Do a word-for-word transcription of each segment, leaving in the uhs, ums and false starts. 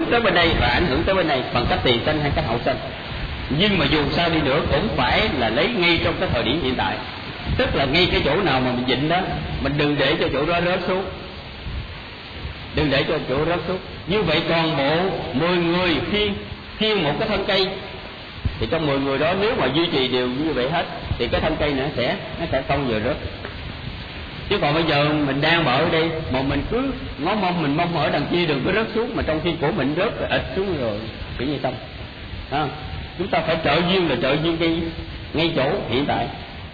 tới bên đây và ảnh hưởng tới bên này bằng cách tiền sanh hay cách hậu sanh. Nhưng mà dù sao đi nữa cũng phải là lấy ngay trong cái thời điểm hiện tại, tức là ngay cái chỗ nào mà mình dịnh đó, mình đừng để cho chỗ đó rớt xuống, đừng để cho chỗ rớt xuống. Như vậy toàn bộ mười người khiêng khiêng một cái thân cây, thì trong mười người đó nếu mà duy trì đều như vậy hết thì cái thân cây nó sẽ nó sẽ không vừa rớt. Chứ còn bây giờ mình đang ở đây mà mình cứ ngó mong mình mong ở đằng kia đừng có rớt xuống, mà trong khi của mình rớt ịch xuống rồi kiểu như xong. À, chúng ta phải trợ duyên là trợ duyên ngay ngay chỗ hiện tại.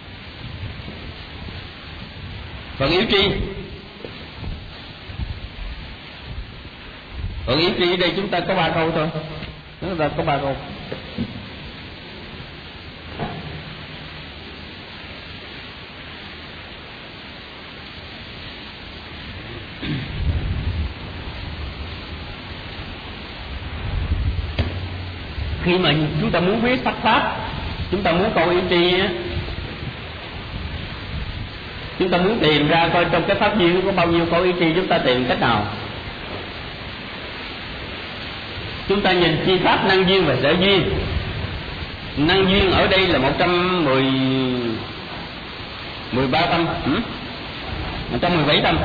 Phần yếu tri, phần yếu tri ở đây chúng ta có ba câu thôi, chúng ta có ba câu. Khi mà chúng ta muốn viết sắc pháp, chúng ta muốn câu yếu tri á, chúng ta muốn tìm ra coi trong cái pháp duyên có bao nhiêu câu yếu tri, chúng ta tìm cách nào? Chúng ta nhìn chi pháp năng duyên và sở duyên. Năng duyên ở đây là một trăm mười ba tâm, ừ? một trăm mười bảy tâm,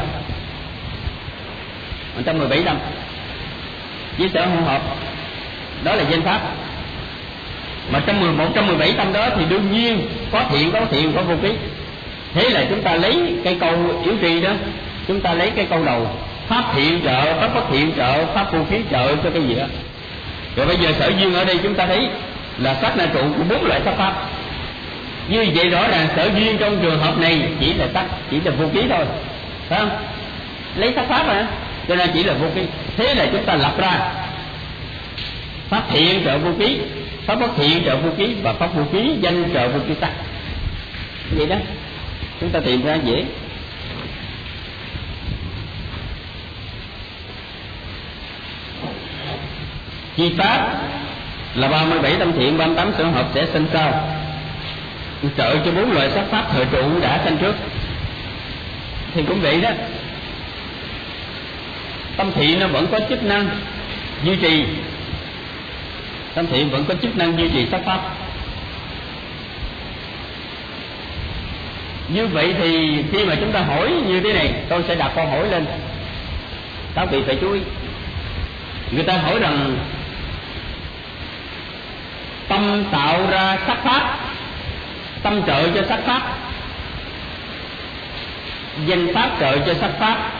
một trăm mười bảy tâm với sở hỗn hợp, đó là danh pháp. Mà trong một trăm mười bảy tâm đó thì đương nhiên có thiện, có thiện, có vô ký. Thế là chúng ta lấy cái câu yếu tri đó, chúng ta lấy cái câu đầu, pháp thiện trợ, pháp bất thiện trợ, pháp vô ký trợ cho cái gì đó. Rồi bây giờ sở duyên ở đây chúng ta thấy là sát na trụ của bốn loại sắc pháp. Như vậy rõ ràng sở duyên trong trường hợp này chỉ là sắc, chỉ là vô ký thôi, phải không? Lấy sắc pháp mà, cho nên chỉ là vô ký. Thế là chúng ta lập ra pháp thiện trợ vô ký, pháp bất thiện trợ vô ký và pháp vô ký danh trợ vô ký sắc. Vậy đó, chúng ta tìm ra dễ. Chi pháp là ba mươi bảy tâm thiện, ba mươi tám sở hợp sẽ sinh sau, trợ cho bốn loại sắc pháp thời trụ đã sanh trước. Thì cũng vậy đó, tâm thiện nó vẫn có chức năng duy trì, tâm thiện vẫn có chức năng duy trì sắc pháp. Như vậy thì khi mà chúng ta hỏi như thế này, tôi sẽ đặt câu hỏi lên, các vị phải chú ý. Người ta hỏi rằng tâm tạo ra sắc pháp, tâm trợ cho sắc pháp, danh pháp trợ cho sắc pháp,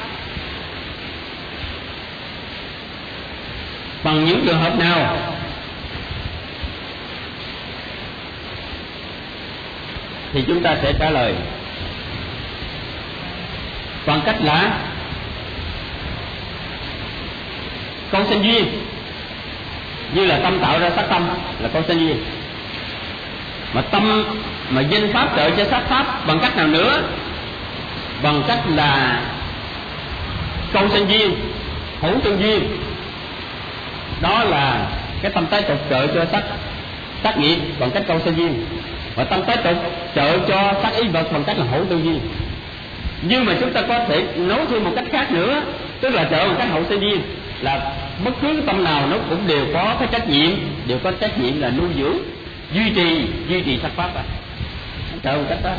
bằng những trường hợp nào? Thì chúng ta sẽ trả lời bằng cách là câu sanh duyên, như là tâm tạo ra sắc tâm là câu sanh duyên. Mà tâm mà danh pháp trợ cho sắc pháp bằng cách nào nữa? Bằng cách là câu sanh duyên, hữu tương duyên, đó là cái tâm tái tục trợ cho sắc sắc nghiệp bằng cách câu sanh duyên, và tâm tái tục trợ cho sắc ý vật bằng cách là hữu tương duyên. Nhưng mà chúng ta có thể nói thêm một cách khác nữa, tức là trợ bằng cách hậu sanh duyên, là bất cứ tâm nào nó cũng đều có cái trách nhiệm, đều có trách nhiệm là nuôi dưỡng, duy trì duy trì sắc pháp. À, trợ bằng cách đó.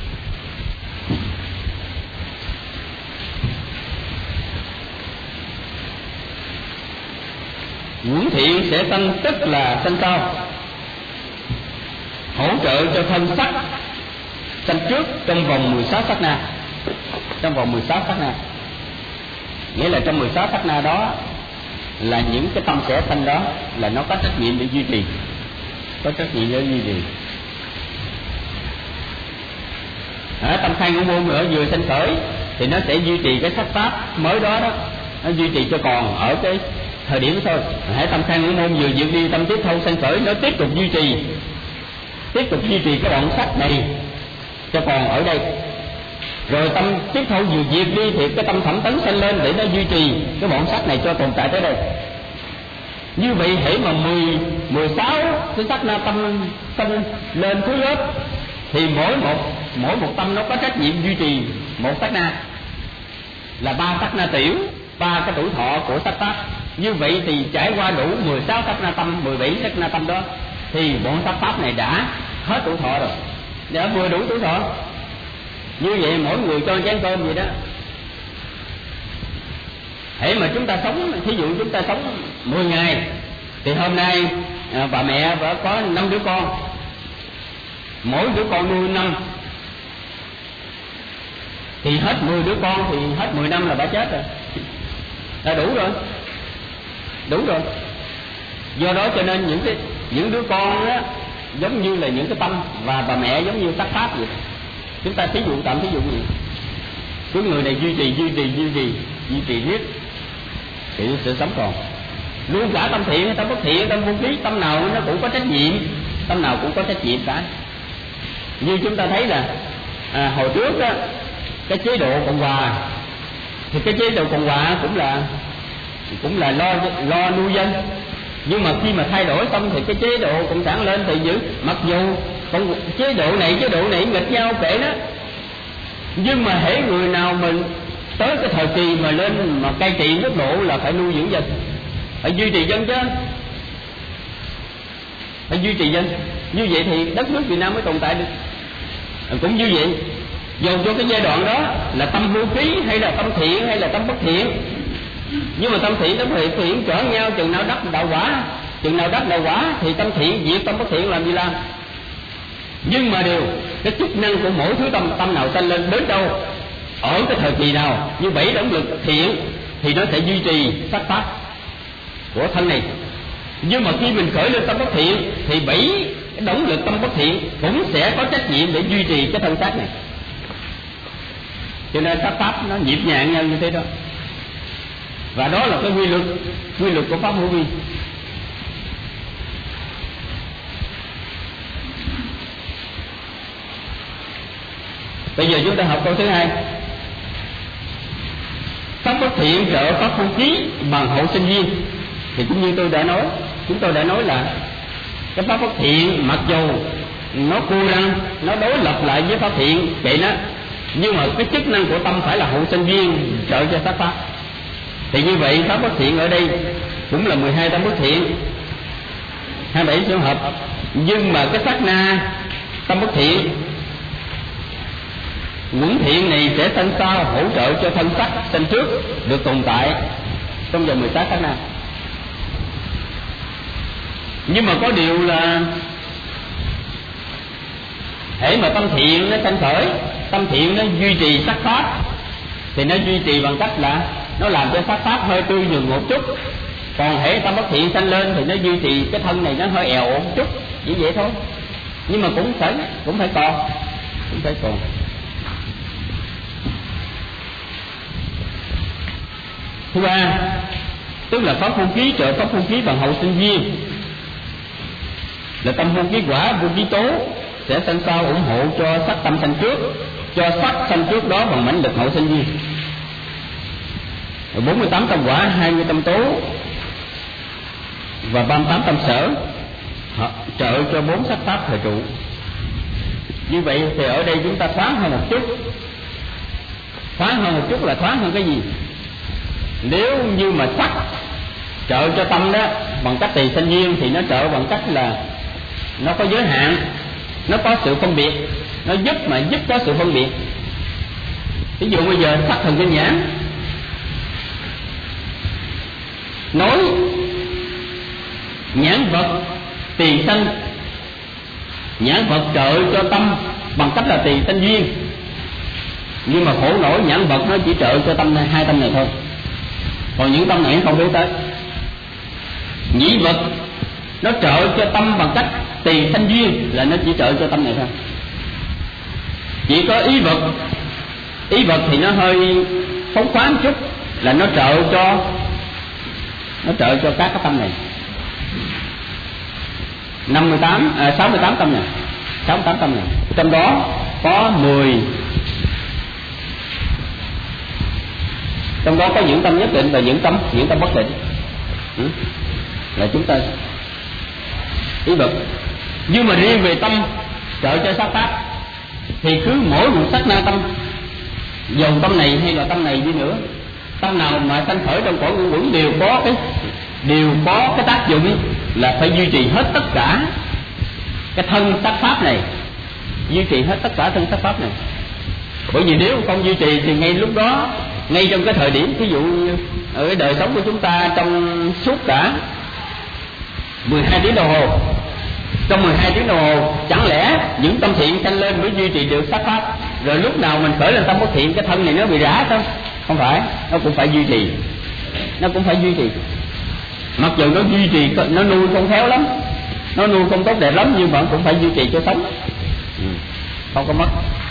Ngũ thiện sẽ sanh, tức là sanh sau, hỗ trợ cho thân sắc sanh trước trong vòng mười sáu sát na. Trong vòng mười sáu sát na, nghĩa là trong mười sáu sát na đó là những cái tâm sẽ sanh đó là nó có trách nhiệm để duy trì, có trách nhiệm để duy trì. Ở tâm khai ngũ môn ở vừa sanh khởi thì nó sẽ duy trì cái sắc pháp mới đó đó, nó duy trì cho còn ở cái thời điểm thôi. Hãy tâm khai ngũ môn vừa diệt đi, tâm tiếp thâu sanh khởi, nó tiếp tục duy trì, tiếp tục duy trì cái đoạn sắc này cho còn ở đây. Rồi tâm tiếp thâu vừa diệt đi thì cái tâm thẩm tấn sanh lên để nó duy trì cái bọn sắc này cho tồn tại tới đây. Như vậy hễ mà mười, mười sáu cái sắc na tâm sanh lên thứ lớp thì mỗi một mỗi một tâm nó có trách nhiệm duy trì một sắc na, là ba sắc na tiểu, ba cái tuổi thọ của sắc pháp. Như vậy thì trải qua đủ mười sáu sắc na tâm, mười bảy sắc na tâm đó, thì bọn sắc pháp này đã hết tuổi thọ rồi, đã vừa đủ tuổi thọ. Như vậy mỗi người cho chén cơm vậy đó. Hễ mà chúng ta sống, thí dụ chúng ta sống mười ngày, thì hôm nay à, bà mẹ vợ có năm đứa con, mỗi đứa con nuôi năm, thì hết mười đứa con thì hết mười năm là bà chết rồi, là đủ rồi, đủ rồi. Do đó cho nên những cái những đứa con đó giống như là những cái tâm, và bà mẹ giống như sắc pháp vậy. Chúng ta thí dụ tạm thí dụ gì, cái người này duy trì duy trì duy trì duy trì riết thì sự sống còn. Luôn cả tâm thiện, tâm bất thiện, tâm vô ký, tâm nào nó cũng có trách nhiệm, tâm nào cũng có trách nhiệm cả. Như chúng ta thấy là à, hồi trước đó, cái chế độ Cộng Hòa, thì cái chế độ Cộng Hòa cũng là cũng là lo lo nuôi dân. Nhưng mà khi mà thay đổi xong thì cái chế độ cộng sản lên thì giữ, mặc dù còn chế độ này chế độ này nghịch nhau kệ đó, nhưng mà hễ người nào mình tới cái thời kỳ mà lên mà cai trị nước độ là phải nuôi dưỡng dân, phải duy trì dân chứ, phải duy trì dân. Như vậy thì đất nước Việt Nam mới tồn tại được. Cũng như vậy, dù cho cái giai đoạn đó là tâm vô ký hay là tâm thiện hay là tâm bất thiện, nhưng mà tâm thiện tâm thiện thiện trở nhau, chừng nào đắc đạo quả, chừng nào đắc đạo quả thì tâm thiện diệt tâm bất thiện làm gì làm. Nhưng mà điều cái chức năng của mỗi thứ tâm, tâm nào sanh lên đến đâu, ở cái thời kỳ nào, như bảy động lực thiện thì nó sẽ duy trì sắc pháp của thân này. Nhưng mà khi mình khởi lên tâm bất thiện thì bảy động lực tâm bất thiện cũng sẽ có trách nhiệm để duy trì cái thân xác này. Cho nên sắc pháp nó nhịp nhàng nhau như thế đó. Và đó là cái quy luật, quy luật của pháp hữu vi. Bây giờ chúng ta học câu thứ hai. Pháp bất thiện trợ pháp không khí bằng hậu sinh duyên. Thì cũng như tôi đã nói, chúng tôi đã nói là cái pháp bất thiện mặc dù nó cô răng, nó đối lập lại với pháp thiện vậy đó, nhưng mà cái chức năng của tâm phải là hậu sinh duyên trợ cho sắc pháp. Thì như vậy pháp bất thiện ở đây cũng là mười hai tâm bất thiện, hai mươi bảy trường hợp. Nhưng mà cái sát na tâm bất thiện, ngũ thiện này sẽ sanh sau hỗ trợ cho thân sắc sanh trước được tồn tại trong vòng mười sáu sát na. Nhưng mà có điều là hễ mà tâm thiện nó sanh khởi, tâm thiện nó duy trì sắc pháp, thì nó duy trì bằng cách là nó làm cho sắc pháp hơi tươi nhường một chút. Còn hễ tâm bất thiện sanh lên thì nó duy trì cái thân này nó hơi èo ổn một chút, chỉ vậy thôi. Nhưng mà cũng phải cũng phải còn, cũng phải còn. Thứ ba, tức là pháp không khí trợ pháp không khí bằng hậu sinh duyên, là tâm không khí quả vô khí tố sẽ sanh sau ủng hộ cho sắc tâm sanh trước, cho sắc sanh trước đó bằng mãnh lực hậu sinh duyên. bốn mươi tám tâm quả, hai mươi tâm tố và ba mươi tám tâm sở trợ cho bốn sắc pháp thời trụ. Như vậy thì ở đây chúng ta thoáng hơn một chút. Thoáng hơn một chút là thoáng hơn cái gì? Nếu như mà sắc trợ cho tâm đó bằng cách tùy sanh duyên thì nó trợ bằng cách là nó có giới hạn, nó có sự phân biệt, nó giúp mà giúp có sự phân biệt. Ví dụ bây giờ sắc thần kinh nhãn nói nhãn vật tùy sanh, nhãn vật trợ cho tâm bằng cách là tùy sanh duyên. Nhưng mà khổ nổi nhãn vật nó chỉ trợ cho tâm này, hai tâm này thôi, còn những tâm này không đối tới. Nhĩ vật nó trợ cho tâm bằng cách tùy sanh duyên, là nó chỉ trợ cho tâm này thôi. Chỉ có ý vật, ý vật thì nó hơi phóng khoáng chút, là nó trợ cho nó trợ cho các cái tâm này. năm mươi tám, à, sáu mươi tám tâm này, sáu mươi tám tâm này, trong đó có mười, trong đó có những tâm nhất định và những tâm những tâm bất định. Ừ? Là chúng ta ý vật. Nhưng mà riêng về tâm trợ cho sắc pháp thì cứ mỗi một sắc na tâm, dầu tâm này hay là tâm này đi nữa, tâm nào mà sanh khởi trong cõi ngũ quẩn đều có cái đều có cái tác dụng là phải duy trì hết tất cả cái thân sắc pháp này, duy trì hết tất cả thân sắc pháp này. Bởi vì nếu không duy trì thì ngay lúc đó, ngay trong cái thời điểm, ví dụ như ở cái đời sống của chúng ta trong suốt cả mười hai tiếng đồng hồ, trong mười hai tiếng đồng hồ chẳng lẽ những tâm thiện sanh lên mới duy trì được sắc pháp, rồi lúc nào mình khởi lên tâm bất thiện cái thân này nó bị rã không? Không phải, nó cũng phải duy trì, nó cũng phải duy trì. Mặc dù nó duy trì, nó nuôi không khéo lắm, nó nuôi không tốt đẹp lắm, nhưng mà cũng phải duy trì cho sống, ừ, không có mất.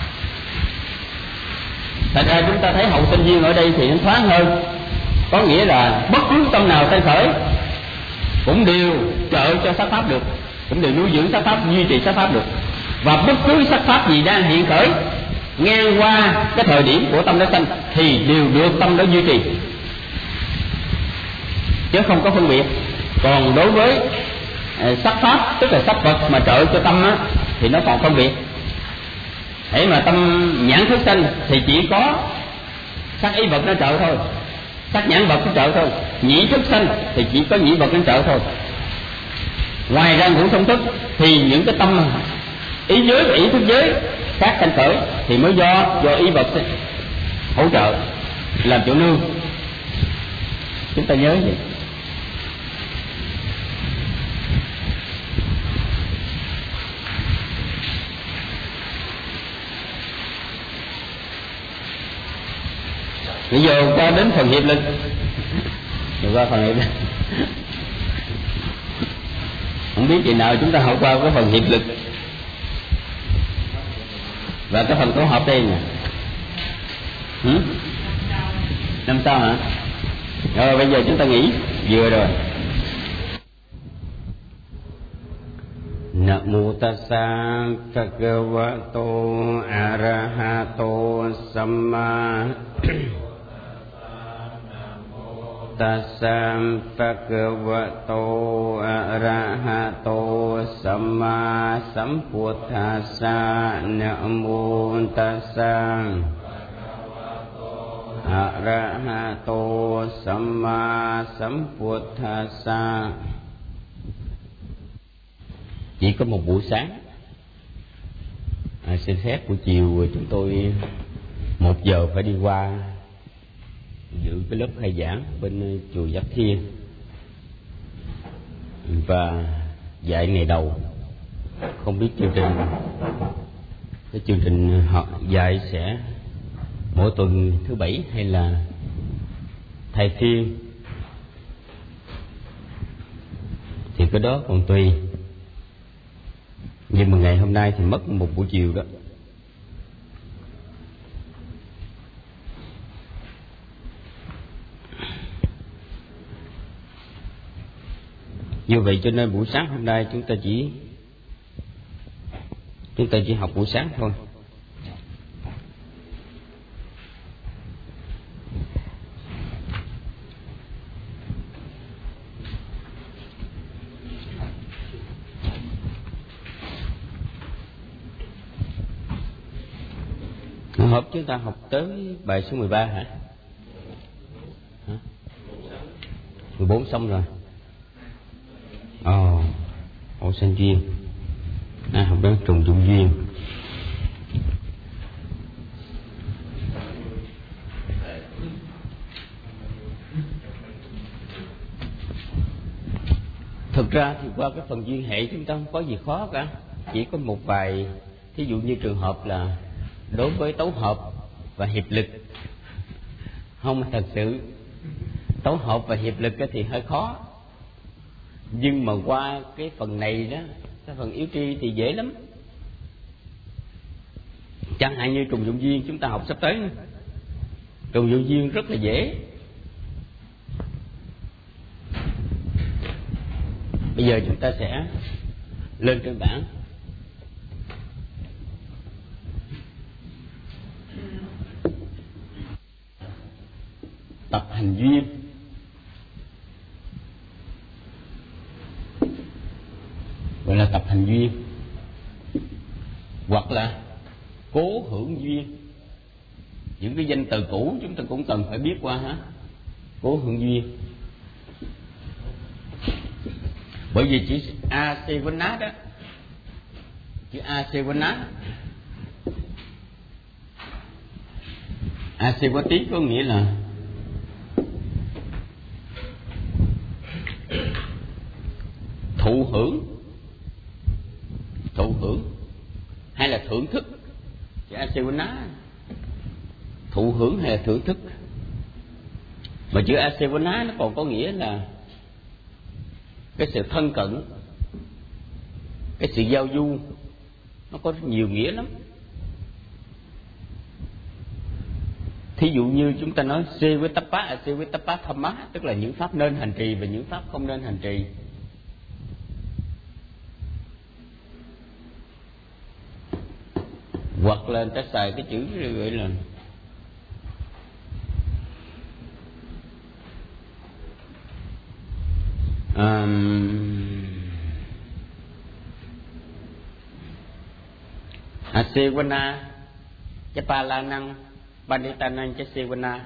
Thật ra chúng ta thấy hậu sinh duyên ở đây thì nó thoáng hơn, có nghĩa là bất cứ tâm nào sanh khởi cũng đều trợ cho sắc pháp được, cũng đều nuôi dưỡng sắc pháp, duy trì sắc pháp được. Và bất cứ sắc pháp gì đang hiện khởi ngang qua cái thời điểm của tâm đó sanh thì đều được tâm đó duy trì, chứ không có phân biệt. Còn đối với sắc pháp, tức là sắc vật mà trợ cho tâm á, thì nó còn phân biệt. Để mà tâm nhãn thức sanh thì chỉ có sắc ý vật nó trợ thôi, sắc nhãn vật nó trợ thôi. Nhĩ thức sanh thì chỉ có nhĩ vật nó trợ thôi. Ngoài ra ngũ thông thức thì những cái tâm ý giới và ý thức giới khác sanh khởi thì mới do do ý vật hỗ trợ làm chỗ nương. Chúng ta nhớ vậy. Bây giờ qua đến phần hiệp lực, rồi qua phần hiệp lực. Không biết kỳ nào chúng ta học qua cái phần hiệp lực và cái phần tổ hợp đây nè. Ừ? Năm sau hả? Rồi bây giờ chúng ta nghỉ vừa rồi. Namo tassa bhagavato arahato samma tassa bhagavato arahato samma sambuddhassa. Namo tassa arahato samma sambuddhassa. Chỉ có một buổi sáng, à, xin phép buổi chiều chúng tôi một giờ phải đi qua dự cái lớp khai giảng bên chùa Giác Thiên, và dạy ngày đầu. Không biết chương trình cái chương trình họ dạy sẽ mỗi tuần thứ bảy hay là thay phiên thì cái đó còn tùy. Nhưng mà ngày hôm nay thì mất một buổi chiều đó. Như vậy cho nên buổi sáng hôm nay chúng ta chỉ chúng ta chỉ học buổi sáng thôi. Hợp chúng ta học tới bài số mười ba hả? Hả? mười bốn xong rồi. Ồ, ổ sanh duyên. À, học đến trùng dụng duyên. Thực ra thì qua cái phần duyên hệ chúng ta không có gì khó cả. Chỉ có một vài, thí dụ như trường hợp là đối với tấu hợp và hiệp lực. Không, thật sự tấu hợp và hiệp lực thì hơi khó. Nhưng mà qua cái phần này đó, cái phần yếu tri thì dễ lắm. Chẳng hạn như trùng dụng duyên chúng ta học sắp tới. Trùng dụng duyên rất là dễ. Bây giờ chúng ta sẽ lên trên bảng. Tập hành duyên. Gọi là tập hành duyên, hoặc là cố hưởng duyên. Những cái danh từ cũ chúng ta cũng cần phải biết qua hả? Cố hưởng duyên. Bởi vì chữ Asevana đó, chữ Asevana, Asevati có nghĩa là thụ hưởng, thụ hưởng hay là thưởng thức. Chữ Asevana thụ hưởng hay là thưởng thức. Mà chữ Asevana nó còn có nghĩa là cái sự thân cận, cái sự giao du, nó có nhiều nghĩa lắm. Thí dụ như chúng ta nói Sevetapa, Sevetapa Thamma, tức là những pháp nên hành trì và những pháp không nên hành trì. Hoặc là người ta xài cái chữ gọi là um, Asevana Chapalanang Panditanang Chasevana,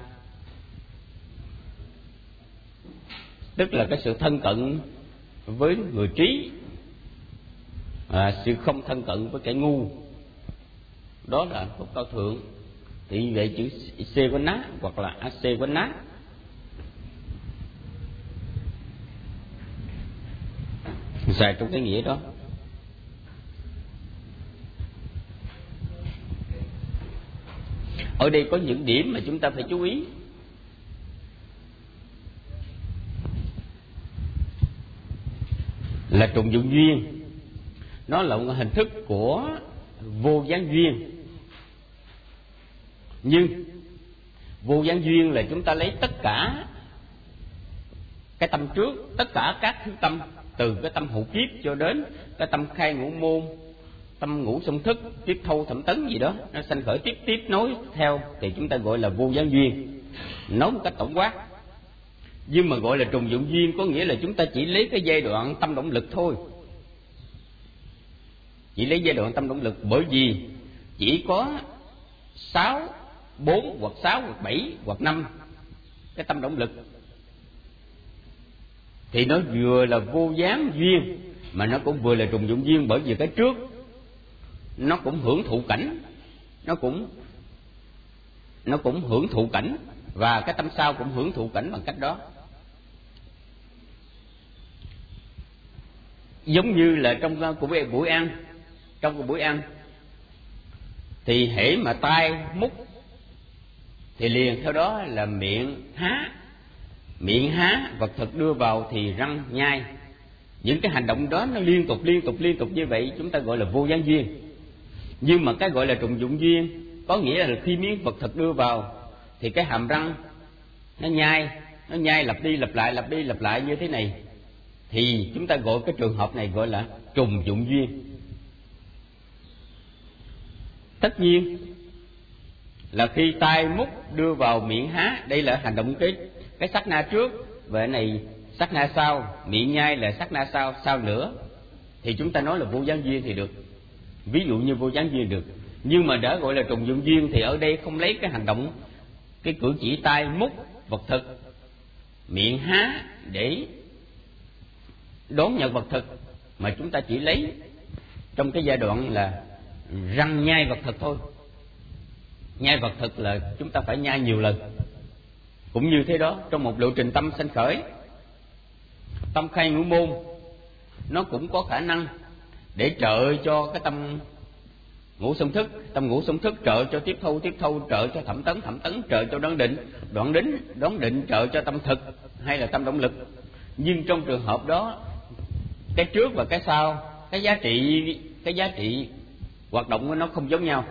tức là cái sự thân cận với người trí, à, sự không thân cận với kẻ ngu, đó là phúc cao thượng. Thì vậy chữ Sevana hoặc là Asevana xài trong cái nghĩa đó. Ở đây có những điểm mà chúng ta phải chú ý. Là trùng dụng duyên, nó là một hình thức của vô gián duyên. Nhưng vô gián duyên là chúng ta lấy tất cả cái tâm trước, tất cả các thứ tâm, từ cái tâm hữu kiếp cho đến cái tâm khai ngũ môn, tâm ngũ song thức, tiếp thâu thẩm tấn gì đó, nó sanh khởi tiếp tiếp nối theo, thì chúng ta gọi là vô gián duyên, nói một cách tổng quát. Nhưng mà gọi là trùng dụng duyên có nghĩa là chúng ta chỉ lấy cái giai đoạn tâm động lực thôi, chỉ lấy giai đoạn tâm động lực. Bởi vì chỉ có sáu, bốn hoặc sáu hoặc bảy hoặc năm cái tâm động lực thì nó vừa là vô gián duyên mà nó cũng vừa là trùng dụng duyên. Bởi vì cái trước nó cũng hưởng thụ cảnh, nó cũng nó cũng hưởng thụ cảnh, và cái tâm sau cũng hưởng thụ cảnh bằng cách đó. Giống như là trong của buổi ăn, trong của buổi ăn thì hễ mà tay múc thì liền theo đó là miệng há, miệng há vật thực đưa vào thì răng nhai. Những cái hành động đó nó liên tục liên tục liên tục như vậy chúng ta gọi là vô gián duyên. Nhưng mà cái gọi là trùng dụng duyên có nghĩa là khi miếng vật thực đưa vào thì cái hàm răng nó nhai, nó nhai lặp đi lặp lại lặp đi lặp lại như thế này, thì chúng ta gọi cái trường hợp này gọi là trùng dụng duyên. Tất nhiên là khi tay múc đưa vào miệng há, đây là hành động cái cái sát na trước, và cái này sát na sau, miệng nhai là sát na sau, sau nữa, thì chúng ta nói là vô gián duyên thì được. Ví dụ như vô gián duyên được. Nhưng mà đã gọi là trùng dụng duyên thì ở đây không lấy cái hành động, cái cử chỉ tay múc vật thực, miệng há để đón nhận vật thực, mà chúng ta chỉ lấy trong cái giai đoạn là răng nhai vật thực thôi. Nhai vật thực là chúng ta phải nhai nhiều lần. Cũng như thế đó, trong một lộ trình tâm sanh khởi, tâm khai ngũ môn nó cũng có khả năng để trợ cho cái tâm ngũ song thức, tâm ngũ song thức trợ cho tiếp thâu, tiếp thâu trợ cho thẩm tấn, thẩm tấn trợ cho đoán định, đoạn đính, đoán định trợ cho tâm thực hay là tâm động lực. Nhưng trong trường hợp đó, cái trước và cái sau, cái giá trị cái giá trị hoạt động của nó không giống nhau.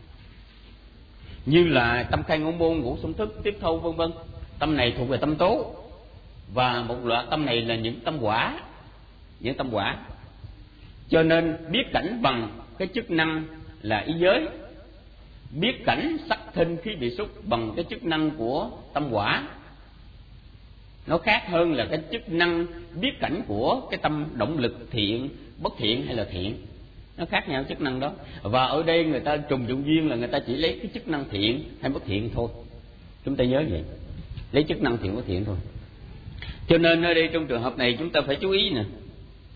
Như là tâm khai ngũ môn, ngũ song thức, tiếp thâu vân vân, tâm này thuộc về tâm tố, và một loạt tâm này là những tâm quả, những tâm quả. Cho nên biết cảnh bằng cái chức năng là ý giới, biết cảnh sắc thinh khí vị xúc bằng cái chức năng của tâm quả, nó khác hơn là cái chức năng biết cảnh của cái tâm động lực thiện, bất thiện hay là thiện. Nó khác nhau chức năng đó. Và ở đây người ta trùng dụng duyên là người ta chỉ lấy cái chức năng thiện hay bất thiện thôi. Chúng ta nhớ vậy, lấy chức năng thiện bất thiện thôi. Cho nên ở đây trong trường hợp này chúng ta phải chú ý nè,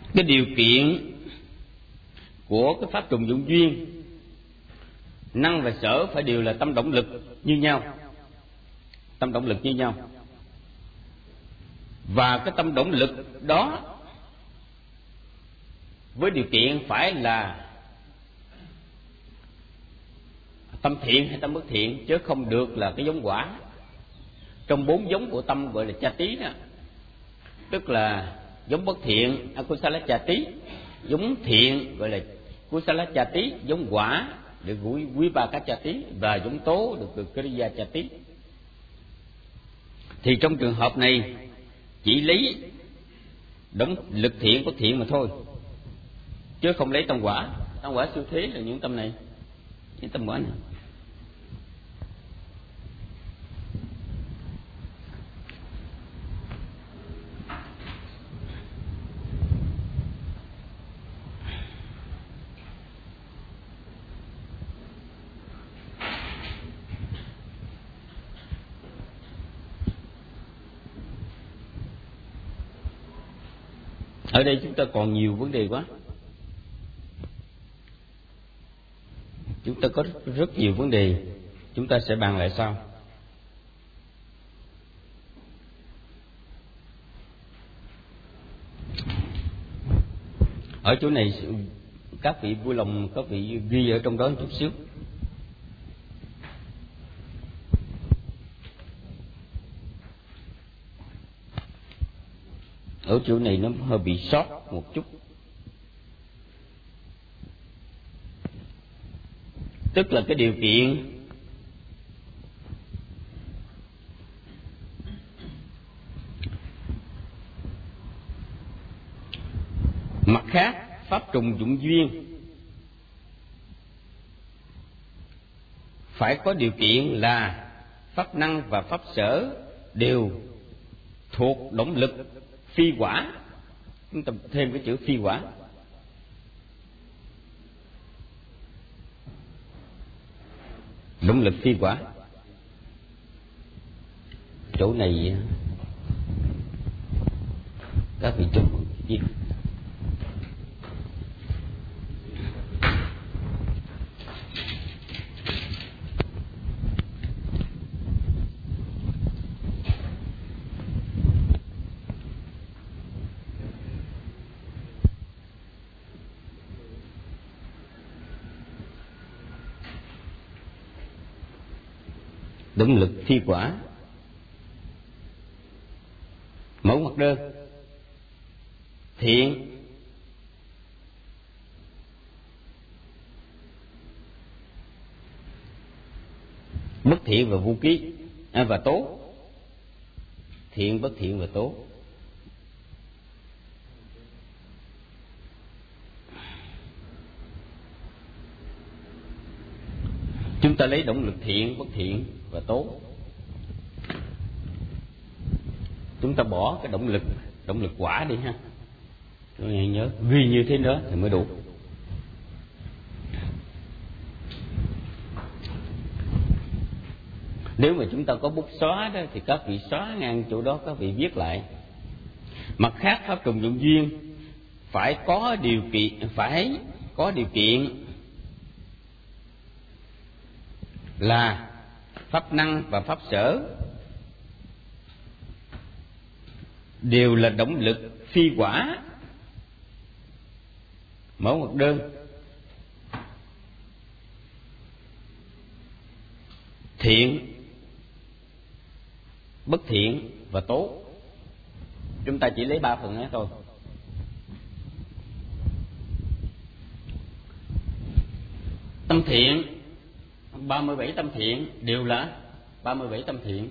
cái điều kiện của cái pháp trùng dụng duyên, năng và sở phải đều là tâm động lực như nhau, tâm động lực như nhau. Và cái tâm động lực đó với điều kiện phải là tâm thiện hay tâm bất thiện, chứ không được là cái giống quả. Trong bốn giống của tâm gọi là cha tí đó, tức là giống bất thiện akusala cha tí, giống thiện gọi là kusala cha tí, giống quả được quý quý ba cá cha tí, và giống tố được được kriya cha tí. Thì trong trường hợp này chỉ lấy động lực thiện bất thiện mà thôi, chứ không lấy tâm quả. Tâm quả siêu thế là những tâm này, những tâm quả này. Ở đây chúng ta còn nhiều vấn đề quá. Chúng ta có rất nhiều vấn đề, chúng ta sẽ bàn lại sau. Ở chỗ này các vị vui lòng các vị ghi ở trong đó một chút xíu. Ở chỗ này nó hơi bị sót một chút. Tức là cái điều kiện mặt khác, pháp trùng dụng duyên phải có điều kiện là pháp năng và pháp sở đều thuộc động lực phi quả. Chúng ta thêm cái chữ phi quả. Động lực phi quả. Chỗ này các vị chung gì? Động lực phi quả. Mẫu hoặc đơn. Thiện bất thiện và vô ký à, và tố. Thiện bất thiện và tố. Chúng ta lấy động lực thiện, bất thiện và tố. Chúng ta bỏ cái động lực động lực quả đi ha. Chúng ta nhớ ghi như thế nữa thì mới đủ. Nếu mà chúng ta có bút xóa đó thì các vị xóa ngang chỗ đó, các vị viết lại. Mặt khác, pháp trùng dụng duyên phải có điều kiện, phải có điều kiện là pháp năng và pháp sở đều là động lực phi quả. Mẫu hoặc đơn. Thiện, bất thiện và tố. Chúng ta chỉ lấy ba phần ấy thôi. Tâm thiện, ba mươi bảy tâm thiện đều là ba mươi bảy tâm thiện.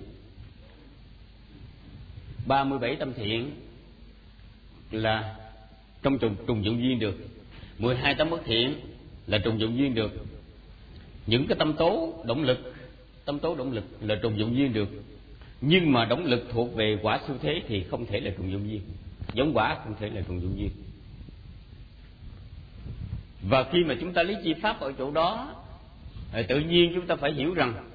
ba mươi bảy tâm thiện là trong trùng, trùng dụng duyên được. mười hai tâm bất thiện là trùng dụng duyên được. Những cái tâm tố động lực, tâm tố động lực là trùng dụng duyên được. Nhưng mà động lực thuộc về quả siêu thế thì không thể là trùng dụng duyên. Giống quả không thể là trùng dụng duyên. Và khi mà chúng ta lấy chi pháp ở chỗ đó, thì tự nhiên chúng ta phải hiểu rằng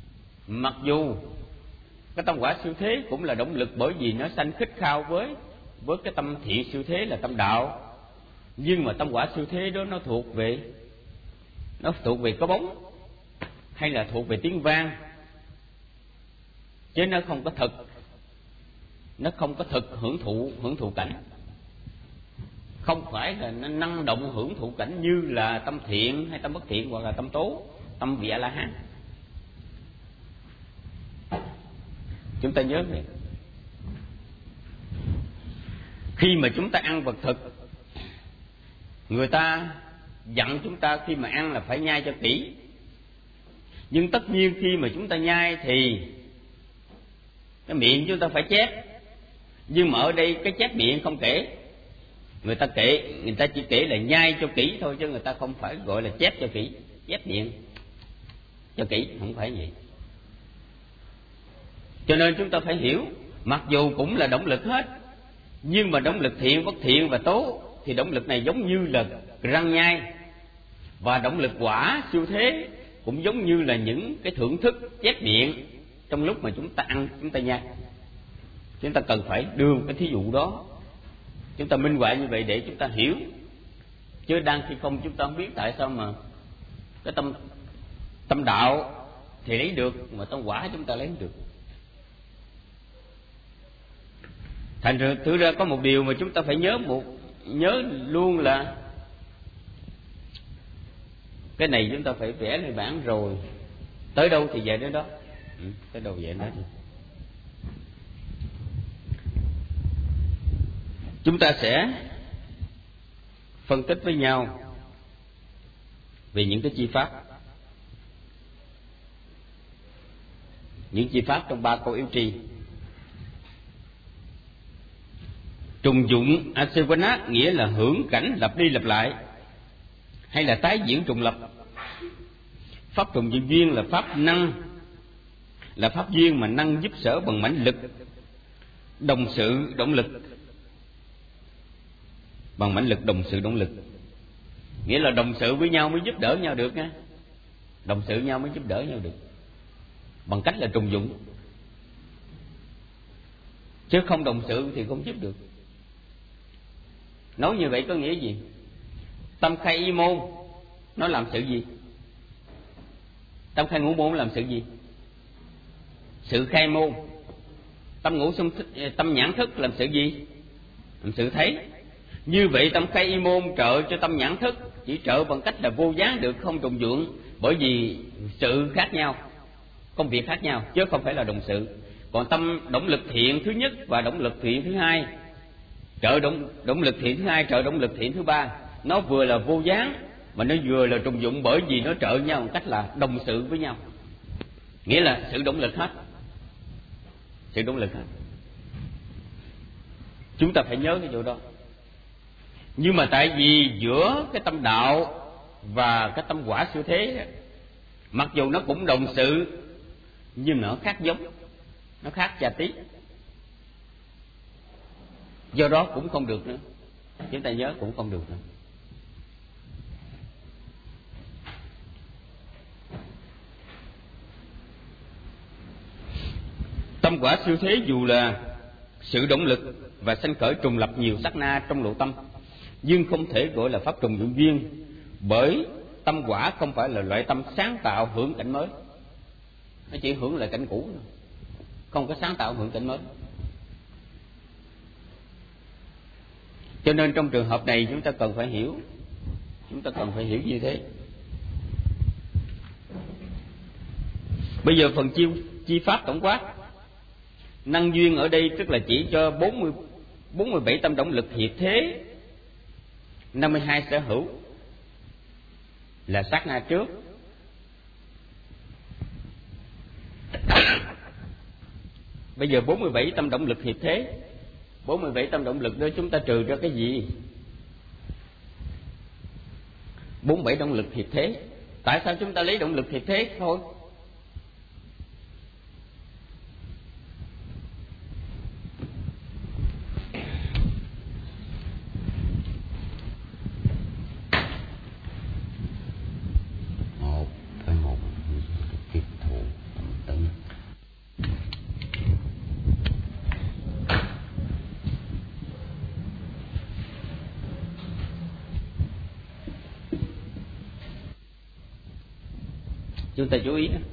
mặc dù cái tâm quả siêu thế cũng là động lực, bởi vì nó sanh khích khao với với cái tâm thiện siêu thế là tâm đạo. Nhưng mà tâm quả siêu thế đó nó thuộc về nó thuộc về có bóng hay là thuộc về tiếng vang, chứ nó không có thực, nó không có thực hưởng thụ hưởng thụ cảnh, không phải là nó năng động hưởng thụ cảnh như là tâm thiện hay tâm bất thiện hoặc là tâm tố, tâm vị A La Hán. Chúng ta nhớ này, khi mà chúng ta ăn vật thực, người ta dặn chúng ta khi mà ăn là phải nhai cho kỹ. Nhưng tất nhiên khi mà chúng ta nhai thì cái miệng chúng ta phải chép. Nhưng mà ở đây cái chép miệng không kể. Người ta kể, người ta chỉ kể là nhai cho kỹ thôi, chứ người ta không phải gọi là chép cho kỹ. Chép miệng cho kỹ, không phải vậy. Cho nên chúng ta phải hiểu, mặc dù cũng là động lực hết, nhưng mà động lực thiện, bất thiện và tố thì động lực này giống như là răng nhai, và động lực quả siêu thế cũng giống như là những cái thưởng thức chép miệng trong lúc mà chúng ta ăn, chúng ta nhai. Chúng ta cần phải đưa cái thí dụ đó, chúng ta minh họa như vậy để chúng ta hiểu. Chứ đang khi không chúng ta không biết tại sao mà cái tâm tâm đạo thì lấy được, mà tâm quả chúng ta lấy không được. Thành ra thực ra có một điều mà chúng ta phải nhớ một nhớ luôn là cái này chúng ta phải vẽ lên bảng rồi, tới đâu thì về đến đó. Ừ, tới đâu về đến đó. Chúng ta sẽ phân tích với nhau về những cái chi pháp, những chi pháp trong ba câu yếu tri. Trùng dụng Asevana nghĩa là hưởng cảnh lặp đi lặp lại, hay là tái diễn trùng lập. Pháp trùng dụng duyên là pháp năng, là pháp duyên mà năng giúp sở bằng mãnh lực, đồng sự động lực, bằng mãnh lực đồng sự động lực, nghĩa là đồng sự với nhau mới giúp đỡ nhau được nha, đồng sự nhau mới giúp đỡ nhau được, bằng cách là trùng dụng, chứ không đồng sự thì không giúp được. Nói như vậy có nghĩa gì? Tâm khai y môn nó làm sự gì? Tâm khai ngũ môn làm sự gì? Sự khai môn. Tâm ngũ xung tâm nhãn thức làm sự gì? Làm sự thấy. Như vậy tâm khai y môn trợ cho tâm nhãn thức chỉ trợ bằng cách là vô gián được, không trùng dụng, bởi vì sự khác nhau, công việc khác nhau, chứ không phải là đồng sự. Còn tâm động lực thiện thứ nhất và động lực thiện thứ hai trợ động động lực thiện thứ hai trợ động lực thiện thứ ba, nó vừa là vô gián mà nó vừa là trùng dụng, bởi vì nó trợ nhau một cách là đồng sự với nhau, nghĩa là sự động lực hết, sự động lực hết. Chúng ta phải nhớ cái chỗ đó. Nhưng mà tại vì giữa cái tâm đạo và cái tâm quả siêu thế, mặc dù nó cũng đồng sự nhưng nó khác giống, nó khác cha tí, do đó cũng không được nữa. Chúng ta nhớ cũng không được nữa. Tâm quả siêu thế dù là sự động lực và sanh khởi trùng lập nhiều sát na trong lộ tâm, nhưng không thể gọi là pháp trùng dụng duyên, bởi tâm quả không phải là loại tâm sáng tạo hưởng cảnh mới, nó chỉ hưởng lại cảnh cũ, không có sáng tạo hưởng cảnh mới. Cho nên trong trường hợp này chúng ta cần phải hiểu, chúng ta cần phải hiểu như thế. Bây giờ phần chi, chi pháp tổng quát. Năng duyên ở đây tức là chỉ cho bốn mươi, bốn mươi bảy tâm động lực hiệp thế, năm mươi hai sở hữu là sát na trước, bây giờ bốn mươi bảy tâm động lực hiệp thế, bốn mươi bảy tâm động lực đó chúng ta trừ ra cái gì? bốn mươi bảy động lực hiệp thế. Tại sao chúng ta lấy động lực hiệp thế thôi? Chúng ta chú ý đó.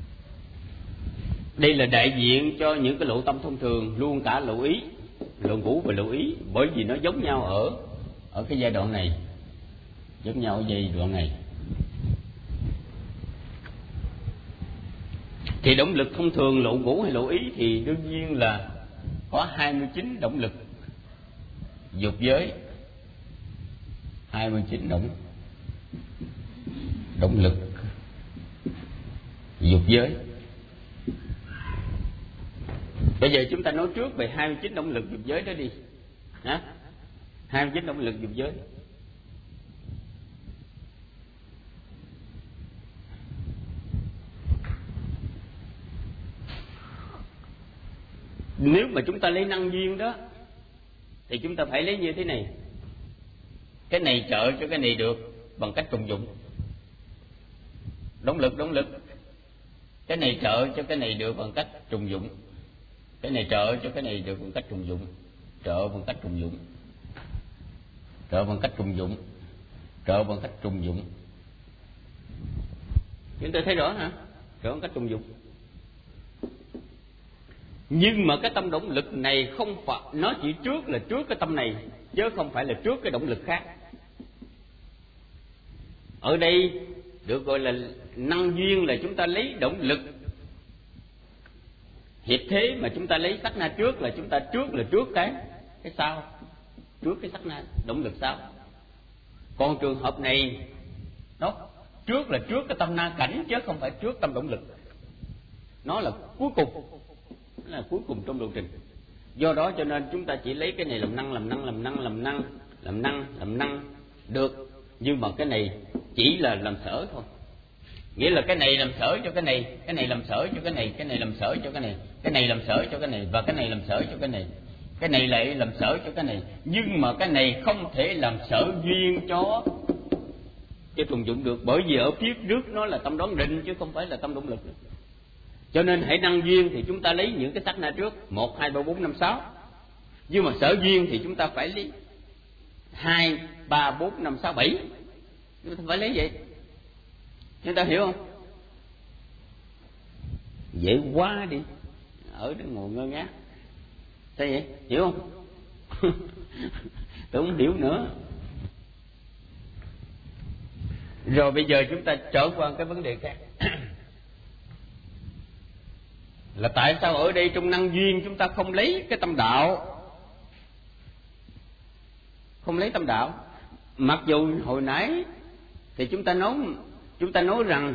Đây là đại diện cho những cái lộ tâm thông thường, luôn cả lộ ý, lộ ngũ và lộ ý, bởi vì nó giống nhau ở ở cái giai đoạn này, giống nhau ở giai đoạn này. Thì động lực thông thường lộ ngũ hay lộ ý thì đương nhiên là có hai mươi chín động lực dục giới, hai mươi chín động động lực dục giới. Bây giờ chúng ta nói trước về hai mươi chín động lực dục giới đó đi. Hả? hai mươi chín động lực dục giới. Nếu mà chúng ta lấy năng duyên đó thì chúng ta phải lấy như thế này. Cái này trợ cho cái này được bằng cách trùng dụng. Động lực, động lực. Cái này trợ cho cái này được bằng cách trùng dụng. Cái này trợ cho cái này được bằng cách trùng dụng. Trợ bằng cách trùng dụng. Trợ bằng cách trùng dụng. Trợ bằng cách trùng dụng. Chúng ta thấy rõ hả? Trợ bằng cách trùng dụng. Nhưng mà cái tâm động lực này không phải, nó chỉ trước là trước cái tâm này, chứ không phải là trước cái động lực khác. Ở đây được gọi là năng duyên, là chúng ta lấy động lực hiệp thế, mà chúng ta lấy sát na trước là chúng ta trước là trước cái cái sau, trước cái sát na động lực sau. Còn trường hợp này nó trước là trước cái tâm na cảnh, chứ không phải trước tâm động lực. Nó là cuối cùng, nó là cuối cùng trong lộ trình. Do đó cho nên chúng ta chỉ lấy cái này làm năng, làm năng, làm năng, làm năng, làm năng, làm năng được. Nhưng mà cái này chỉ là làm sở thôi. Nghĩa là cái này làm sở cho cái này, cái này làm sở cho cái này, cái này làm sở cho cái này, cái này làm sở cho cái này, và cái này làm sở cho cái này, cái này lại làm sở cho cái này. Nhưng mà cái này không thể làm sở duyên cho cho trùng dụng được, bởi vì ở phía trước nó là tâm đoán định chứ không phải là tâm động lực. Cho nên hãy năng duyên thì chúng ta lấy những cái sát na trước, một, hai, ba, bốn, năm, sáu. Nhưng mà sở duyên thì chúng ta phải lấy hai, ba, bốn, năm, sáu, bảy. Chúng ta phải lấy vậy. Chúng ta hiểu không? Dễ quá đi. Ở đó ngồi ngơ ngác. Sao vậy? Hiểu không? Tôi không hiểu nữa. Rồi bây giờ chúng ta trở qua cái vấn đề khác. Là tại sao ở đây trong năng duyên chúng ta không lấy cái tâm đạo, không lấy tâm đạo. Mặc dù hồi nãy thì chúng ta nói chúng ta nói rằng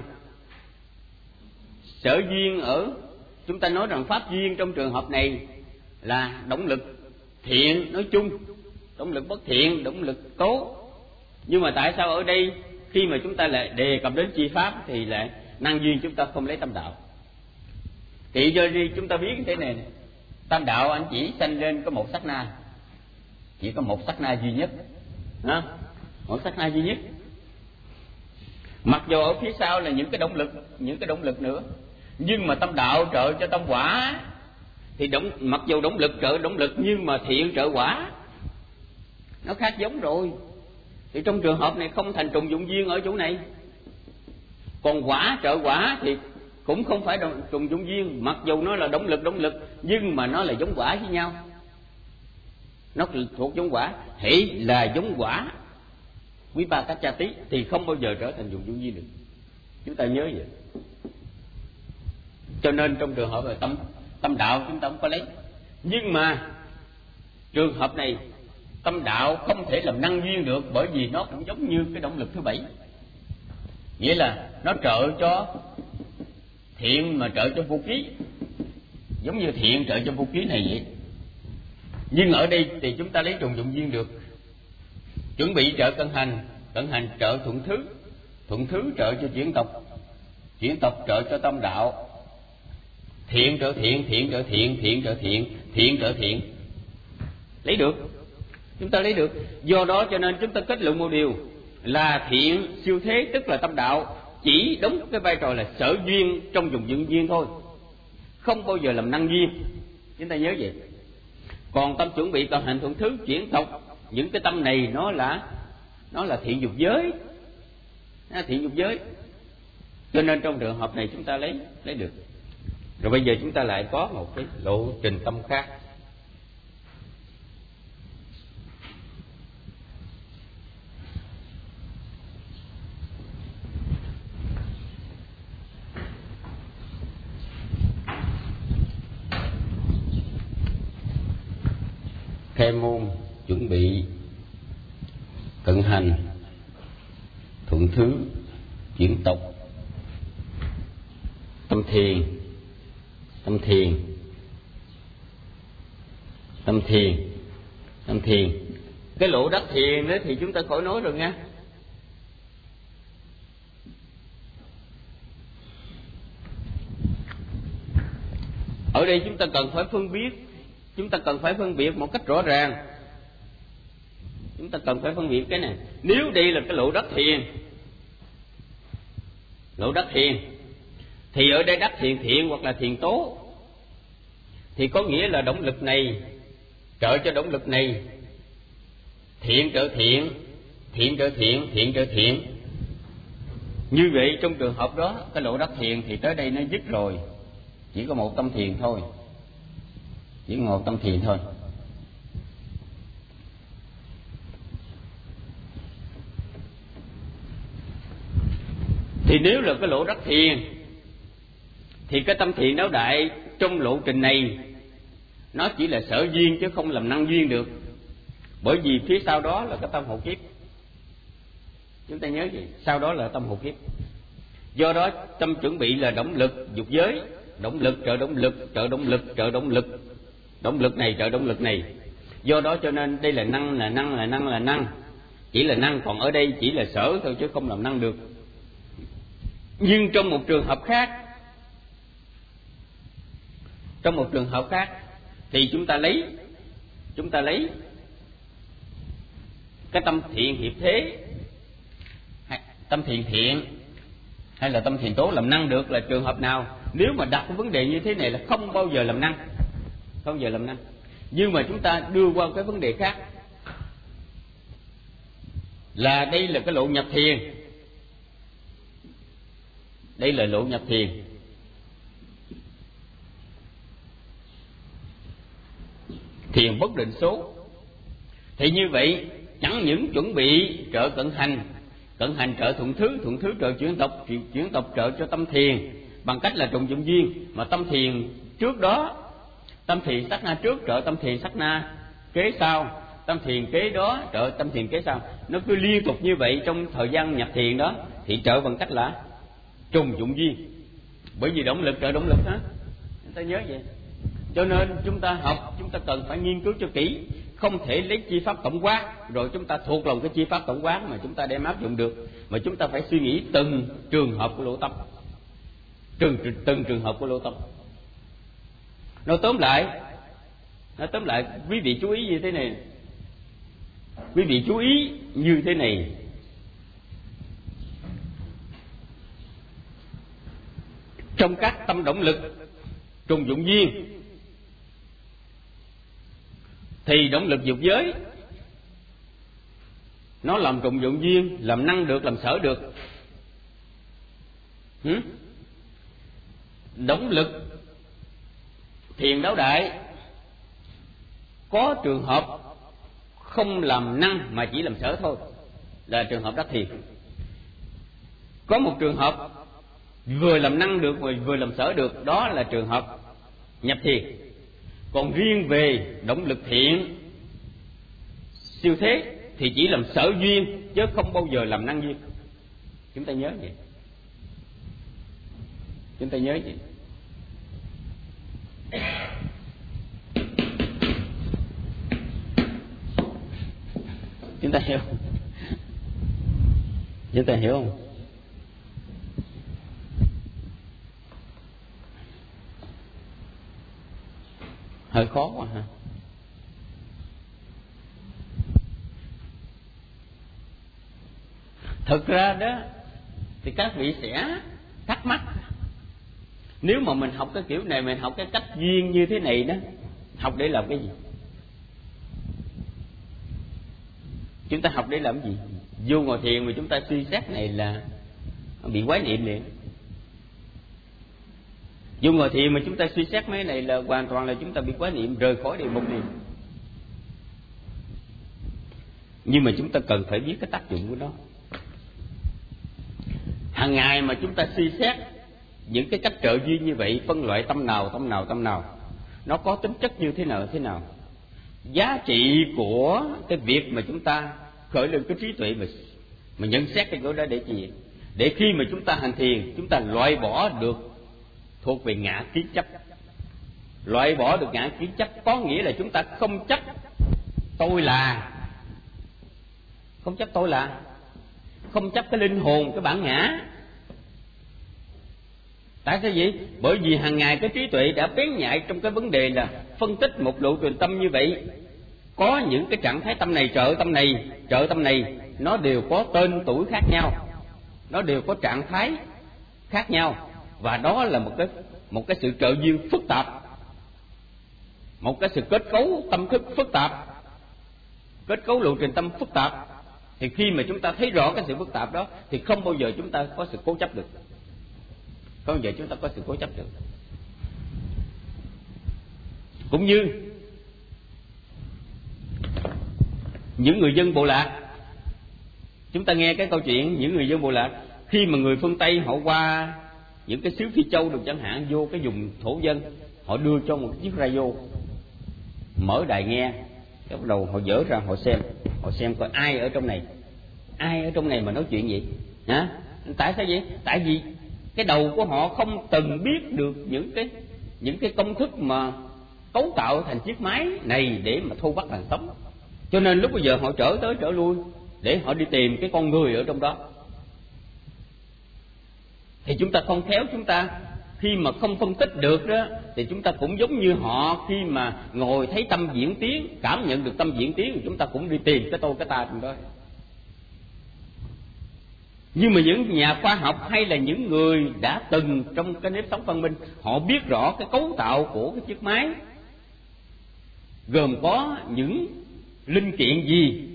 sở duyên ở, chúng ta nói rằng pháp duyên trong trường hợp này là động lực thiện nói chung, động lực bất thiện, động lực tốt. Nhưng mà tại sao ở đây khi mà chúng ta lại đề cập đến chi pháp thì lại năng duyên chúng ta không lấy tâm đạo? Thì do đi chúng ta biết thế này, tam đạo anh chỉ sanh lên có một sát na, chỉ có một sát na duy nhất, hả? Một sát na duy nhất. Mặc dù ở phía sau là những cái động lực, những cái động lực nữa, nhưng mà tâm đạo trợ cho tâm quả thì động, mặc dù động lực trợ động lực nhưng mà thiện trợ quả, nó khác giống rồi. Thì trong trường hợp này không thành trùng dụng duyên ở chỗ này. Còn quả trợ quả thì cũng không phải trùng dụng duyên, mặc dù nó là động lực động lực nhưng mà nó là giống quả với nhau, nó thuộc giống quả. Hỷ là giống quả quý ba cách cha tí thì không bao giờ trở thành trùng dụng duyên được. Chúng ta nhớ vậy. Cho nên trong trường hợp là tâm tâm đạo chúng ta không có lấy. Nhưng mà trường hợp này tâm đạo không thể làm năng duyên được, bởi vì nó cũng giống như cái động lực thứ bảy. Nghĩa là nó trợ cho thiện mà trợ cho vô ký, giống như thiện trợ cho vô ký này vậy. Nhưng ở đây thì chúng ta lấy trùng dụng duyên được. Chuẩn bị trợ cận hành, cận hành trợ thuận thứ, thuận thứ trợ cho chuyển tộc, chuyển tộc trợ cho tâm đạo, thiện trợ thiện, thiện trợ thiện, thiện trợ thiện, thiện trợ thiện. Lấy được, chúng ta lấy được. Do đó cho nên chúng ta kết luận một điều là thiện siêu thế, tức là tâm đạo, chỉ đóng cái vai trò là sở duyên trong dùng dựng duyên thôi, không bao giờ làm năng duyên. Chúng ta nhớ vậy. Còn tâm chuẩn bị cận hành thuận thứ chuyển tộc, những cái tâm này nó là nó là thiện dục giới, nó là thiện dục giới. Cho nên trong trường hợp này chúng ta lấy lấy được. Rồi bây giờ chúng ta lại có một cái lộ trình tâm khác. Khai môn chuẩn bị cận hành, thuận thứ, chuyển tộc, tâm thiền, tâm thiền, tâm thiền, tâm thiền. Cái lộ đắc thiền đó thì chúng ta khỏi nói rồi nha. Ở đây chúng ta cần phải phân biệt, chúng ta cần phải phân biệt một cách rõ ràng. Chúng ta cần phải phân biệt cái này. Nếu đây là cái lộ đắc thiền, lộ đắc thiền, thì ở đây đắc thiền thiện hoặc là thiền tố, thì có nghĩa là động lực này trợ cho động lực này, thiện trợ thiện, thiện trợ thiện, thiện trợ thiện. Như vậy trong trường hợp đó, cái lộ đắc thiền thì tới đây nó dứt rồi, chỉ có một tâm thiền thôi, chỉ có một tâm thiền thôi. Thì nếu là cái lộ đắc thiền thì cái tâm thiền đáo đại trong lộ trình này nó chỉ là sở duyên chứ không làm năng duyên được. Bởi vì phía sau đó là cái tâm hộ kiếp. Chúng ta nhớ gì? Sau đó là tâm hộ kiếp. Do đó tâm chuẩn bị là động lực dục giới, động lực trợ động lực, trợ động lực, trợ động lực, động lực này trợ động lực này. Do đó cho nên đây là năng là năng là năng là năng, chỉ là năng, còn ở đây chỉ là sở thôi chứ không làm năng được. Nhưng trong một trường hợp khác, trong một trường hợp khác thì chúng ta lấy chúng ta lấy cái tâm thiện hiệp thế, tâm thiện thiện hay là tâm thiện tố làm năng được là trường hợp nào? Nếu mà đặt cái vấn đề như thế này là không bao giờ làm năng, không bao giờ làm năng. Nhưng mà chúng ta đưa qua cái vấn đề khác, là đây là cái lộ nhập thiền, đây là lộ nhập thiền. Thiền bất định số. Thì như vậy chẳng những chuẩn bị trợ cận hành, cận hành trợ thuận thứ, thuận thứ trợ chuyển tộc, chuyển tộc trợ cho tâm thiền bằng cách là trùng dụng duyên, mà tâm thiền trước đó, tâm thiền sát na trước trợ tâm thiền sát na kế sau, tâm thiền kế đó trợ tâm thiền kế sau. Nó cứ liên tục như vậy trong thời gian nhập thiền đó, thì trợ bằng cách là trùng dụng duyên. Bởi vì động lực trợ động lực đó, chúng ta nhớ vậy. Cho nên chúng ta học, chúng ta cần phải nghiên cứu cho kỹ, không thể lấy chi pháp tổng quát rồi chúng ta thuộc lòng cái chi pháp tổng quát mà chúng ta đem áp dụng được, mà chúng ta phải suy nghĩ từng trường hợp của lộ tâm, từng từng trường hợp của lộ tâm. Nói tóm lại, nói tóm lại, quý vị chú ý như thế này, quý vị chú ý như thế này. Trong các tâm động lực trùng dụng duyên thì động lực dục giới nó làm trùng dụng duyên, làm năng được, làm sở được. Hử? Động lực thiền đáo đại có trường hợp không làm năng mà chỉ làm sở thôi, là trường hợp đắc thiền. Có một trường hợp vừa làm năng được và vừa làm sở được, đó là trường hợp nhập thiền. Còn riêng về động lực thiện siêu thế thì chỉ làm sở duyên chứ không bao giờ làm năng duyên. Chúng ta nhớ vậy. Chúng ta nhớ vậy. Chúng ta hiểu. Chúng ta hiểu không? Hơi khó quá hả? Thực ra đó thì các vị sẽ thắc mắc, nếu mà mình học cái kiểu này, mình học cái cách duyên như thế này đó, học để làm cái gì? Chúng ta học để làm gì? Vô ngồi thiền mà chúng ta suy xét này là bị quái niệm liền. Dù ngồi thiền mà chúng ta suy xét mấy này là hoàn toàn là chúng ta bị quá niệm, rời khỏi đề mục niệm. Nhưng mà chúng ta cần phải biết cái tác dụng của nó. Hàng ngày mà chúng ta suy xét những cái cách trợ duyên như vậy, phân loại tâm nào, tâm nào, tâm nào, nó có tính chất như thế nào, thế nào. Giá trị của cái việc mà chúng ta khởi lên cái trí tuệ mà, mà nhận xét cái chỗ đó để gì? Để khi mà chúng ta hành thiền, chúng ta loại bỏ được thuộc về ngã kiến chấp. Loại bỏ được ngã kiến chấp có nghĩa là chúng ta không chấp tôi là, không chấp tôi là, không chấp cái linh hồn, cái bản ngã. Tại sao vậy? Bởi vì hàng ngày cái trí tuệ đã bén nhạy trong cái vấn đề là phân tích một lộ trình tâm như vậy. Có những cái trạng thái tâm này, trợ tâm này, trợ tâm này, nó đều có tên tuổi khác nhau, nó đều có trạng thái khác nhau, và đó là một cái một cái sự trợ duyên phức tạp, một cái sự kết cấu tâm thức phức tạp, kết cấu lộ trình tâm phức tạp. Thì khi mà chúng ta thấy rõ cái sự phức tạp đó thì không bao giờ chúng ta có sự cố chấp được, không bao giờ chúng ta có sự cố chấp được. Cũng như những người dân Bộ Lạc, chúng ta nghe cái câu chuyện những người dân Bộ Lạc khi mà người phương Tây họ qua những cái xứ Phi Châu được chẳng hạn, vô cái vùng thổ dân, họ đưa cho một chiếc radio, mở đài nghe, cái bắt đầu họ dỡ ra họ xem, họ xem coi ai ở trong này, ai ở trong này mà nói chuyện vậy hả? Tại sao vậy? Tại vì cái đầu của họ không từng biết được những cái những cái công thức mà cấu tạo thành chiếc máy này để mà thu bắt làn sóng. Cho nên lúc bây giờ họ trở tới trở lui để họ đi tìm cái con người ở trong đó. Thì chúng ta không khéo, chúng ta khi mà không phân tích được đó thì chúng ta cũng giống như họ, khi mà ngồi thấy tâm diễn tiến, cảm nhận được tâm diễn tiến thì chúng ta cũng đi tìm cái tôi cái ta trong đó. Nhưng mà những nhà khoa học hay là những người đã từng trong cái nếp sống văn minh, họ biết rõ cái cấu tạo của cái chiếc máy gồm có những linh kiện gì,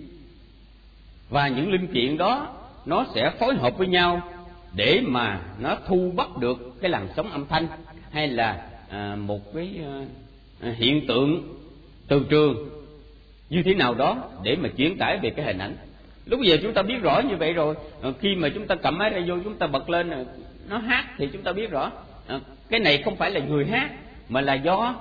và những linh kiện đó nó sẽ phối hợp với nhau để mà nó thu bắt được cái làn sóng âm thanh, hay là à, một cái à, hiện tượng từ trường như thế nào đó để mà chuyển tải về cái hình ảnh. Lúc bây giờ chúng ta biết rõ như vậy rồi, khi mà chúng ta cầm máy radio chúng ta bật lên nó hát thì chúng ta biết rõ à, cái này không phải là người hát, mà là do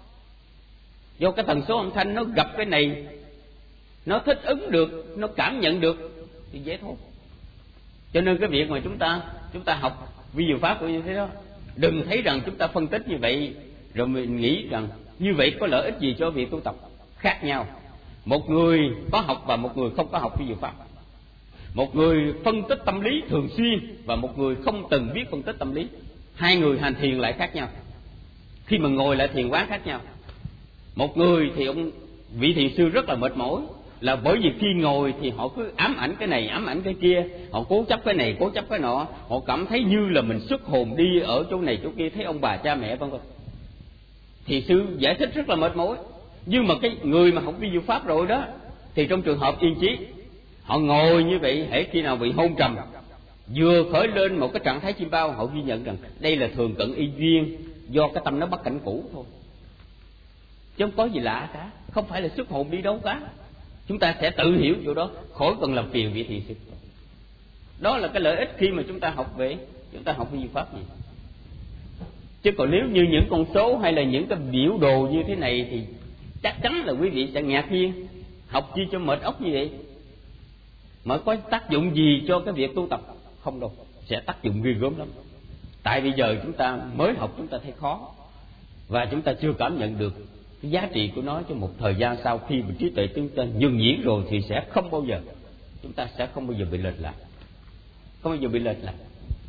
do cái tần số âm thanh nó gặp cái này, nó thích ứng được, nó cảm nhận được thì dễ thôi. Cho nên cái việc mà chúng ta chúng ta học vi diệu pháp của như thế đó, đừng thấy rằng chúng ta phân tích như vậy rồi mình nghĩ rằng như vậy có lợi ích gì cho việc tu tập. Khác nhau, một người có học và một người không có học vi diệu pháp, một người phân tích tâm lý thường xuyên và một người không từng biết phân tích tâm lý, hai người hành thiền lại khác nhau. Khi mà ngồi lại thiền quán khác nhau, một người thì ông vị thiền sư rất là mệt mỏi, là bởi vì khi ngồi thì họ cứ ám ảnh cái này, ám ảnh cái kia, họ cố chấp cái này, cố chấp cái nọ, họ cảm thấy như là mình xuất hồn đi ở chỗ này chỗ kia, thấy ông bà cha mẹ vân vân. Thì sư giải thích rất là mệt mỏi. Nhưng mà cái người mà học vi diệu pháp rồi đó thì trong trường hợp yên trí, họ ngồi như vậy, hễ khi nào bị hôn trầm, vừa khởi lên một cái trạng thái chim bao, họ ghi nhận rằng đây là thường cận y duyên, do cái tâm nó bắt cảnh cũ thôi, chứ không có gì lạ cả, không phải là xuất hồn đi đâu cả. Chúng ta sẽ tự hiểu chỗ đó, khỏi cần làm phiền vị thiền sư. Đó là cái lợi ích khi mà chúng ta học về chúng ta học vi diệu pháp gì. Chứ còn nếu như những con số hay là những cái biểu đồ như thế này thì chắc chắn là quý vị sẽ ngạc nhiên. Học chi cho mệt óc như vậy, mà có tác dụng gì cho cái việc tu tập? Không đâu, sẽ tác dụng ghê gớm lắm. Tại bây giờ chúng ta mới học, chúng ta thấy khó, và chúng ta chưa cảm nhận được cái giá trị của nó. Cho một thời gian sau, khi mà trí tuệ chúng ta nhuần nhuyễn rồi thì sẽ không bao giờ, chúng ta sẽ không bao giờ bị lệch lạc, không bao giờ bị lệch lạc.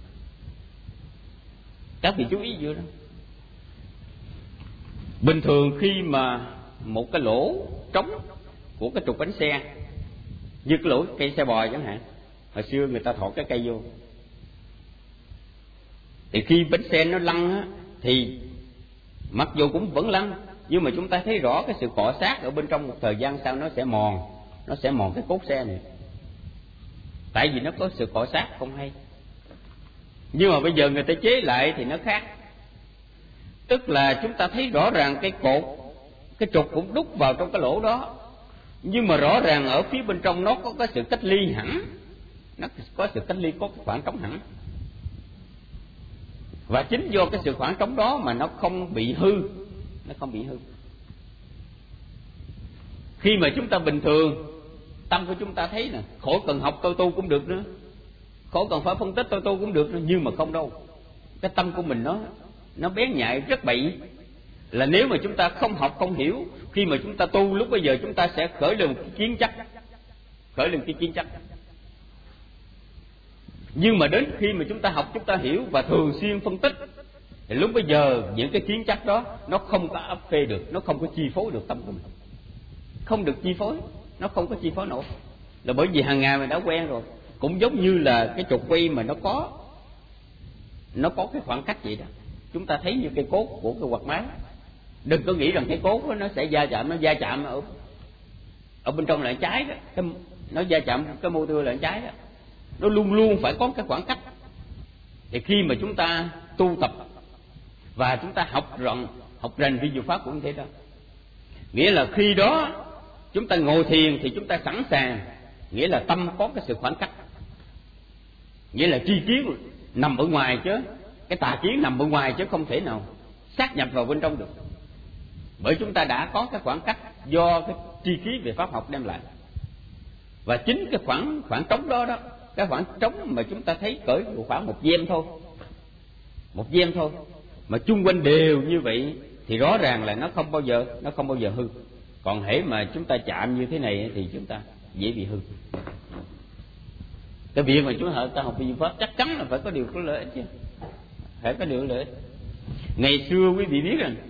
Các vị chú ý vô đó. Bình thường khi mà một cái lỗ trống của cái trục bánh xe, như cái lỗ cây xe bò chẳng hạn, hồi xưa người ta thọ cái cây vô, thì khi bánh xe nó lăn á, thì mặc dù cũng vẫn lăn, nhưng mà chúng ta thấy rõ cái sự cọ sát ở bên trong, một thời gian sau nó sẽ mòn, nó sẽ mòn cái cốt xe này, tại vì nó có sự cọ sát không hay. Nhưng mà bây giờ người ta chế lại thì nó khác. Tức là chúng ta thấy rõ ràng cái cột, cái trục cũng đúc vào trong cái lỗ đó, nhưng mà rõ ràng ở phía bên trong nó có cái sự cách ly hẳn, nó có sự cách ly, có cái khoảng trống hẳn. Và chính do cái sự khoảng trống đó mà nó không bị hư, nó không bị hư. Khi mà chúng ta bình thường, tâm của chúng ta thấy nè, khỏi cần học tôi tu cũng được nữa, khỏi cần phải phân tích tôi tu cũng được nữa, nhưng mà không đâu. Cái tâm của mình nó nó bén nhạy rất bậy, là nếu mà chúng ta không học không hiểu, khi mà chúng ta tu lúc bây giờ chúng ta sẽ khởi lên một cái kiến chấp, khởi lên cái kiến chấp. Nhưng mà đến khi mà chúng ta học, chúng ta hiểu và thường xuyên phân tích, thì lúc bây giờ những cái kiến chấp đó nó không có áp phê được, nó không có chi phối được tâm của mình, không được chi phối, nó không có chi phối nổi, là bởi vì hàng ngày mình đã quen rồi. Cũng giống như là cái trục quay mà nó có nó có cái khoảng cách vậy đó. Chúng ta thấy như cây cốt của cái quạt máy, đừng có nghĩ rằng cái cốt đó nó sẽ va chạm, nó va chạm ở ở bên trong là trái đó, cái, nó va chạm cái motor là trái đó, nó luôn luôn phải có cái khoảng cách. Thì khi mà chúng ta tu tập và chúng ta học rộng học rành vi diệu pháp cũng thế đó, nghĩa là khi đó chúng ta ngồi thiền thì chúng ta sẵn sàng, nghĩa là tâm có cái sự khoảng cách, nghĩa là tri kiến nằm ở ngoài chứ, cái tà kiến nằm ở ngoài chứ không thể nào sát nhập vào bên trong được, bởi chúng ta đã có cái khoảng cách do cái tri kiến về pháp học đem lại. Và chính cái khoảng khoảng trống đó đó, cái khoảng trống mà chúng ta thấy cỡ khoảng một gem thôi, một gem thôi, mà chung quanh đều như vậy thì rõ ràng là nó không bao giờ nó không bao giờ hư. Còn hễ mà chúng ta chạm như thế này thì chúng ta dễ bị hư. Cái việc mà chúng ta học vi diệu pháp chắc chắn là phải có điều có lợi ích chứ, phải có điều lợi ích. Ngày xưa quý vị biết rằng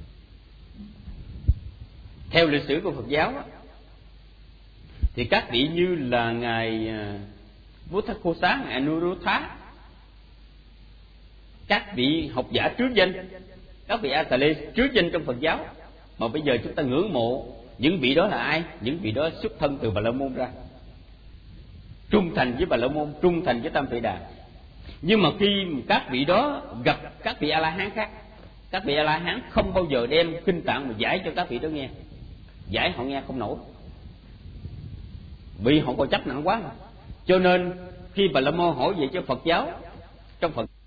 theo lịch sử của Phật giáo á, thì các vị như là ngài Buddha, ngài Anuruddha, các vị học giả trước danh, các vị A Tà Lê trước danh trong Phật giáo, mà bây giờ chúng ta ngưỡng mộ những vị đó là ai? Những vị đó xuất thân từ Bà La Môn ra, trung thành với Bà La Môn, trung thành với Tam Tuệ Đà. Nhưng mà khi các vị đó gặp các vị A La Hán khác, các vị A La Hán không bao giờ đem kinh tạng mà giải cho các vị đó nghe, giải họ nghe không nổi, vì họ có chấp nặng quá mà. Cho nên khi Bà La Môn hỏi về cho Phật giáo, trong Phật